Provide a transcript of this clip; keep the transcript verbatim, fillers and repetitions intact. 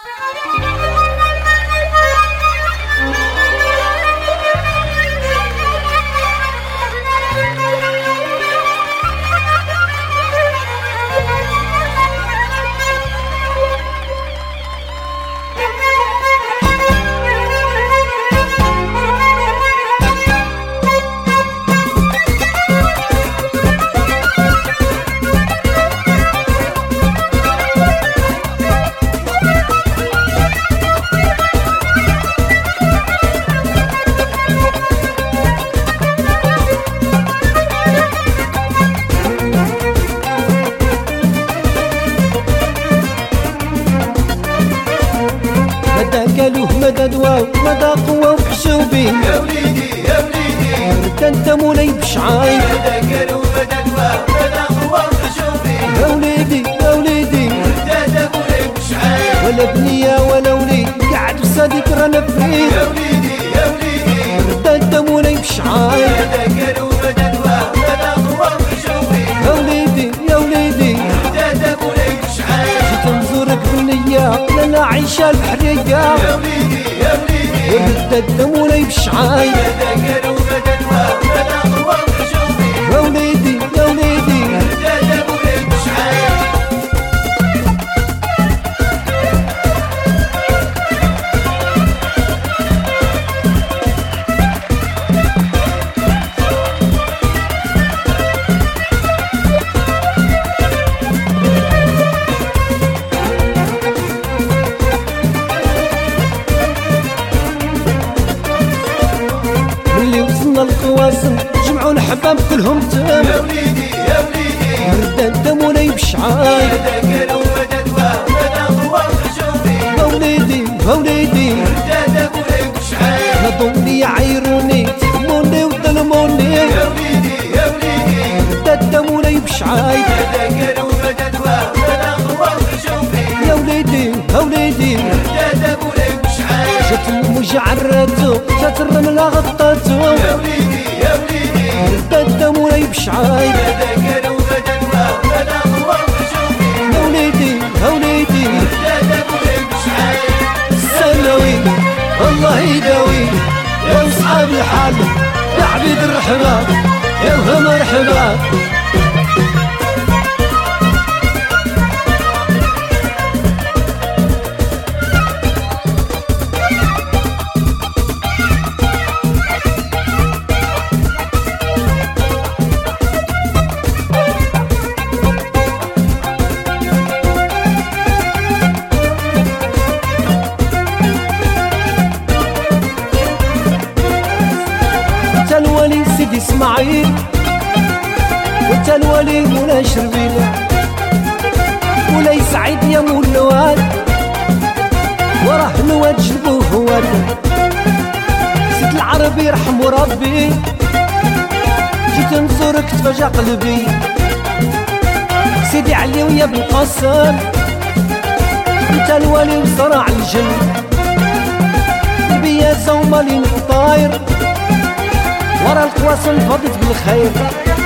قالوه مدى دواو مدى قوة وحشوبي يا وليدي يا وليدي ردا انت مولاي بشعاي مدى قالوه مدى دواو مدى قوة وحشوبي يا وليدي يا وليدي ردا انت مولاي بشعاي ولا بنية ولا وليد قاعد في صديق رانا فريد يا وليدي يا وليدي ردا انت مولاي بشعاي مدى قالوه مدى دواو مدى قوة وحشوبي يا وليدي يا وليدي ردا انت مولاي بشعاي جيت نزورك بالنية لانا عايشة البحرية يا وليدي يا وليدي ردا انت مولاي بشعاي مدى قالوه مدى دواو مدى قوة وحشوبي يا وليدي يا وليدي ردا انت مولاي بشعاي ملي وصلنا القواسم جمعوا الحباب كلهم تم يا وليدي يا وليدي ردا انت مولاي بشعاي مدى قالوه مدى دواو مدى قوة وحشوبي يا وليدي يا وليدي ردا انت مولاي بشعاي نظني يعايروني تهموني وظلموني يا وليدي يا وليدي ردا انت مولاي بشعاي مدى قالوه مدى دواو مدى قوة وحشوبي يا وليدي يا وليدي ردا انت مولاي بشعاي جات الموجة عراتو جات الرملة غطاتو يا وليدي يا وليدي ردا انت مولاي بشعاي مدى قالوه مدى دواو مدى قوة وحشوبي يا وليدي يا وليدي ردا انت مولاي بشعاي السنوي الله يداوي يا اصحاب الحال يا عبيد الرحمة يا وهم مرحبا انت الولي سيدي اسماعيل وانت الولي مولاي شربيل مولاي سعيد يا مول نواد وراه نواد جلبوه هواد سيد العربي يرحمو ربي جيت نزورك تفاجأ قلبي سيدي علي ويا بن قاسم انت الولي وصراع الجن البياسة ومالين الطاير ورا القواسم فضت بالخير